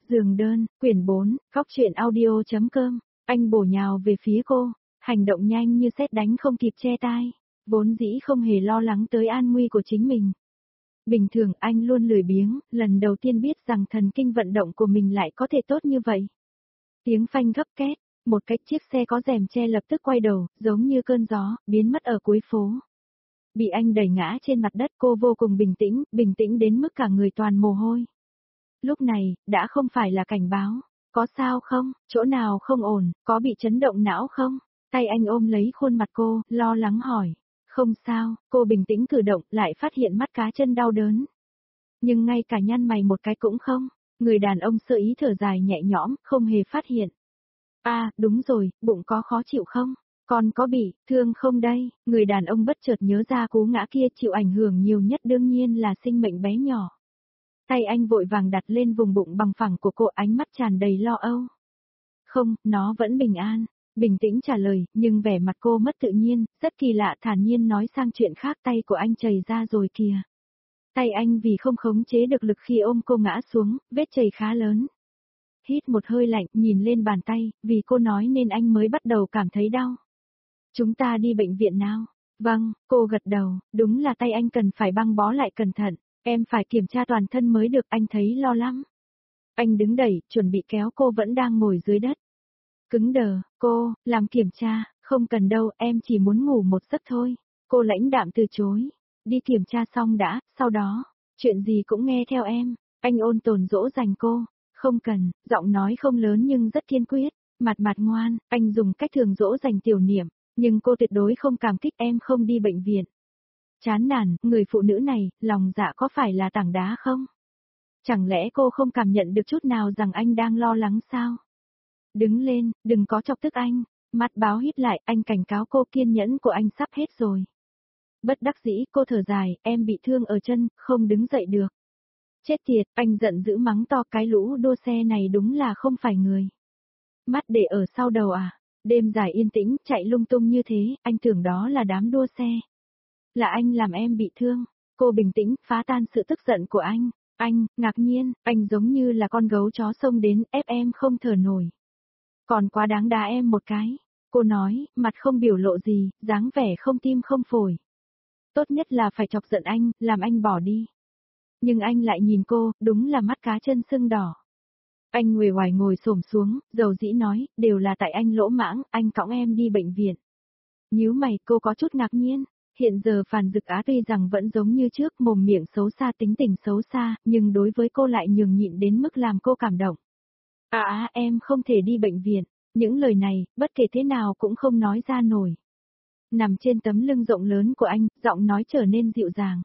Giường đơn, quyển 4, góc truyện audio.com, anh bổ nhào về phía cô, hành động nhanh như sét đánh không kịp che tai, vốn dĩ không hề lo lắng tới an nguy của chính mình. Bình thường anh luôn lười biếng, lần đầu tiên biết rằng thần kinh vận động của mình lại có thể tốt như vậy. Tiếng phanh gấp két, một cái chiếc xe có rèm che lập tức quay đầu, giống như cơn gió, biến mất ở cuối phố. Bị anh đẩy ngã trên mặt đất, cô vô cùng bình tĩnh đến mức cả người toàn mồ hôi. Lúc này, đã không phải là cảnh báo, có sao không, chỗ nào không ổn, có bị chấn động não không? Tay anh ôm lấy khuôn mặt cô, lo lắng hỏi. Không sao, cô bình tĩnh cử động, lại phát hiện mắt cá chân đau đớn. Nhưng ngay cả nhăn mày một cái cũng không, người đàn ông sơ ý thở dài nhẹ nhõm, không hề phát hiện. À, đúng rồi, bụng có khó chịu không? Còn có bị thương không đây? Người đàn ông bất chợt nhớ ra cú ngã kia chịu ảnh hưởng nhiều nhất đương nhiên là sinh mệnh bé nhỏ. Tay anh vội vàng đặt lên vùng bụng bằng phẳng của cô, ánh mắt tràn đầy lo âu. Không, nó vẫn bình an. Bình tĩnh trả lời, nhưng vẻ mặt cô mất tự nhiên, rất kỳ lạ, thản nhiên nói sang chuyện khác. Tay của anh chảy ra rồi kìa. Tay anh vì không khống chế được lực khi ôm cô ngã xuống, vết chảy khá lớn. Hít một hơi lạnh, nhìn lên bàn tay, vì cô nói nên anh mới bắt đầu cảm thấy đau. Chúng ta đi bệnh viện nào? Vâng, cô gật đầu, đúng là tay anh cần phải băng bó lại cẩn thận, em phải kiểm tra toàn thân mới được, anh thấy lo lắm. Anh đứng đẩy, chuẩn bị kéo cô vẫn đang ngồi dưới đất. Cứng đờ, cô, làm kiểm tra, không cần đâu, em chỉ muốn ngủ một giấc thôi. Cô lãnh đạm từ chối, đi kiểm tra xong đã, sau đó, chuyện gì cũng nghe theo em. Anh ôn tồn dỗ dành cô, không cần, giọng nói không lớn nhưng rất kiên quyết, mặt ngoan, anh dùng cách thường dỗ dành Tiểu Niệm, nhưng cô tuyệt đối không cảm kích. Em không đi bệnh viện. Chán nản, người phụ nữ này, lòng dạ có phải là tảng đá không? Chẳng lẽ cô không cảm nhận được chút nào rằng anh đang lo lắng sao? Đứng lên, đừng có chọc tức anh. Mắt báo híp lại, anh cảnh cáo cô, kiên nhẫn của anh sắp hết rồi. Bất đắc dĩ, cô thở dài, em bị thương ở chân, không đứng dậy được. Chết tiệt, anh giận dữ mắng to, cái lũ đua xe này đúng là không phải người. Mắt để ở sau đầu à? Đêm dài yên tĩnh, chạy lung tung như thế, anh tưởng đó là đám đua xe. Là anh làm em bị thương. Cô bình tĩnh, phá tan sự tức giận của anh. Anh, ngạc nhiên, anh giống như là con gấu chó xông đến, ép em không thở nổi. Còn quá đáng đá em một cái. Cô nói, mặt không biểu lộ gì, dáng vẻ không tim không phổi. Tốt nhất là phải chọc giận anh, làm anh bỏ đi. Nhưng anh lại nhìn cô, đúng là mắt cá chân sưng đỏ. Anh nguề oải ngồi xổm xuống, dầu dĩ nói, đều là tại anh lỗ mãng, anh cõng em đi bệnh viện. Nhíu mày, cô có chút ngạc nhiên. Hiện giờ Phàn Dực Á tuy rằng vẫn giống như trước, mồm miệng xấu xa, tính tình xấu xa, nhưng đối với cô lại nhường nhịn đến mức làm cô cảm động. Em không thể đi bệnh viện. Những lời này, bất kể thế nào cũng không nói ra nổi. Nằm trên tấm lưng rộng lớn của anh, giọng nói trở nên dịu dàng.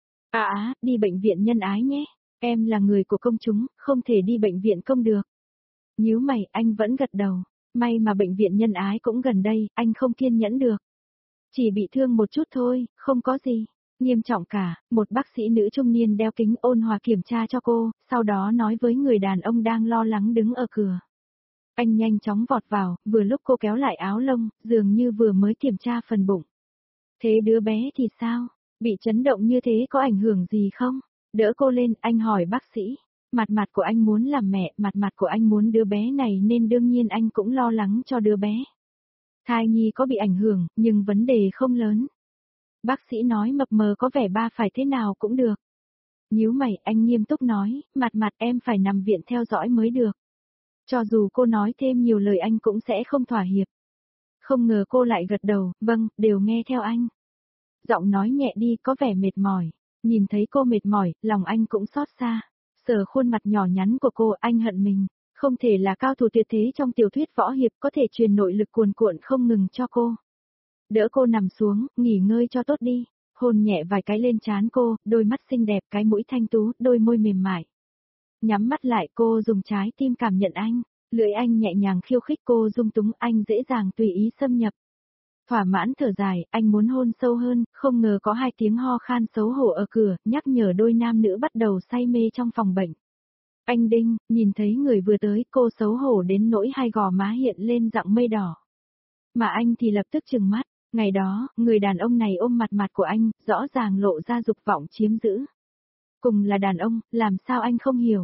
Đi bệnh viện nhân ái nhé. Em là người của công chúng, không thể đi bệnh viện công được. Nhíu mày, anh vẫn gật đầu. May mà bệnh viện nhân ái cũng gần đây, anh không kiên nhẫn được. Chỉ bị thương một chút thôi, không có gì. Nghiêm trọng cả, một bác sĩ nữ trung niên đeo kính ôn hòa kiểm tra cho cô, sau đó nói với người đàn ông đang lo lắng đứng ở cửa. Anh nhanh chóng vọt vào, vừa lúc cô kéo lại áo lông, dường như vừa mới kiểm tra phần bụng. Thế đứa bé thì sao? Bị chấn động như thế có ảnh hưởng gì không? Đỡ cô lên, anh hỏi bác sĩ. Mặt của anh muốn làm mẹ, mặt của anh muốn đứa bé này nên đương nhiên anh cũng lo lắng cho đứa bé. Thai nhi có bị ảnh hưởng, nhưng vấn đề không lớn. Bác sĩ nói mập mờ có vẻ ba phải thế nào cũng được. Nhíu mày, anh nghiêm túc nói, mặt em phải nằm viện theo dõi mới được. Cho dù cô nói thêm nhiều lời anh cũng sẽ không thỏa hiệp. Không ngờ cô lại gật đầu, vâng, đều nghe theo anh. Giọng nói nhẹ đi, có vẻ mệt mỏi. Nhìn thấy cô mệt mỏi, lòng anh cũng xót xa. Sờ khuôn mặt nhỏ nhắn của cô, anh hận mình. Không thể là cao thủ tuyệt thế trong tiểu thuyết võ hiệp có thể truyền nội lực cuồn cuộn không ngừng cho cô. Đỡ cô nằm xuống, nghỉ ngơi cho tốt đi. Hôn nhẹ vài cái lên trán cô, đôi mắt xinh đẹp, cái mũi thanh tú, đôi môi mềm mại. Nhắm mắt lại, cô dùng trái tim cảm nhận anh. Lưỡi anh nhẹ nhàng khiêu khích cô, dung túng anh dễ dàng tùy ý xâm nhập. Thỏa mãn thở dài, anh muốn hôn sâu hơn, không ngờ có hai tiếng ho khan xấu hổ ở cửa, nhắc nhở đôi nam nữ bắt đầu say mê trong phòng bệnh. Anh Đinh, nhìn thấy người vừa tới, cô xấu hổ đến nỗi hai gò má hiện lên dạng mây đỏ. Mà anh thì lập tức trừng mắt, ngày đó, người đàn ông này ôm mặt của anh, rõ ràng lộ ra dục vọng chiếm giữ. Cùng là đàn ông, làm sao anh không hiểu,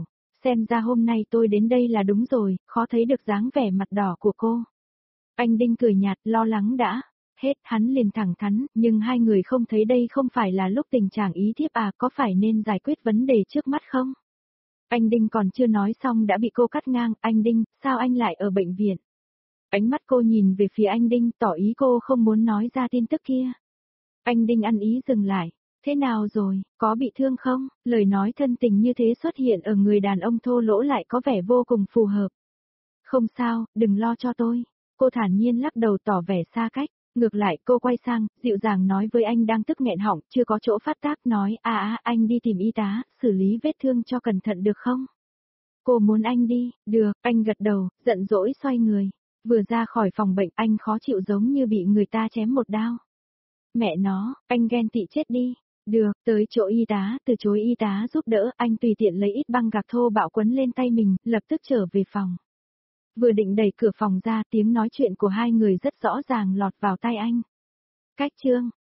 Xem ra hôm nay tôi đến đây là đúng rồi, khó thấy được dáng vẻ mặt đỏ của cô. Anh Đinh cười nhạt, lo lắng đã. Hết, hắn liền thẳng thắn, nhưng hai người không thấy đây không phải là lúc tình trạng ý thiếp à, có phải nên giải quyết vấn đề trước mắt không? Anh Đinh còn chưa nói xong đã bị cô cắt ngang, anh Đinh, sao anh lại ở bệnh viện? Ánh mắt cô nhìn về phía anh Đinh, tỏ ý cô không muốn nói ra tin tức kia. Anh Đinh ăn ý dừng lại. Thế nào rồi, có bị thương không? Lời nói thân tình như thế xuất hiện ở người đàn ông thô lỗ lại có vẻ vô cùng phù hợp. Không sao, đừng lo cho tôi. Cô thản nhiên lắc đầu tỏ vẻ xa cách. Ngược lại cô quay sang, dịu dàng nói với anh đang tức nghẹn họng, chưa có chỗ phát tác, nói, anh đi tìm y tá, xử lý vết thương cho cẩn thận được không? Cô muốn anh đi, được, anh gật đầu, giận dỗi xoay người. Vừa ra khỏi phòng bệnh anh khó chịu giống như bị người ta chém một đao. Mẹ nó, anh ghen tị chết đi. Được, tới chỗ y tá, từ chối y tá giúp đỡ, anh tùy tiện lấy ít băng gạc thô bạo quấn lên tay mình, lập tức trở về phòng. Vừa định đẩy cửa phòng ra, tiếng nói chuyện của hai người rất rõ ràng lọt vào tai anh. Cách chương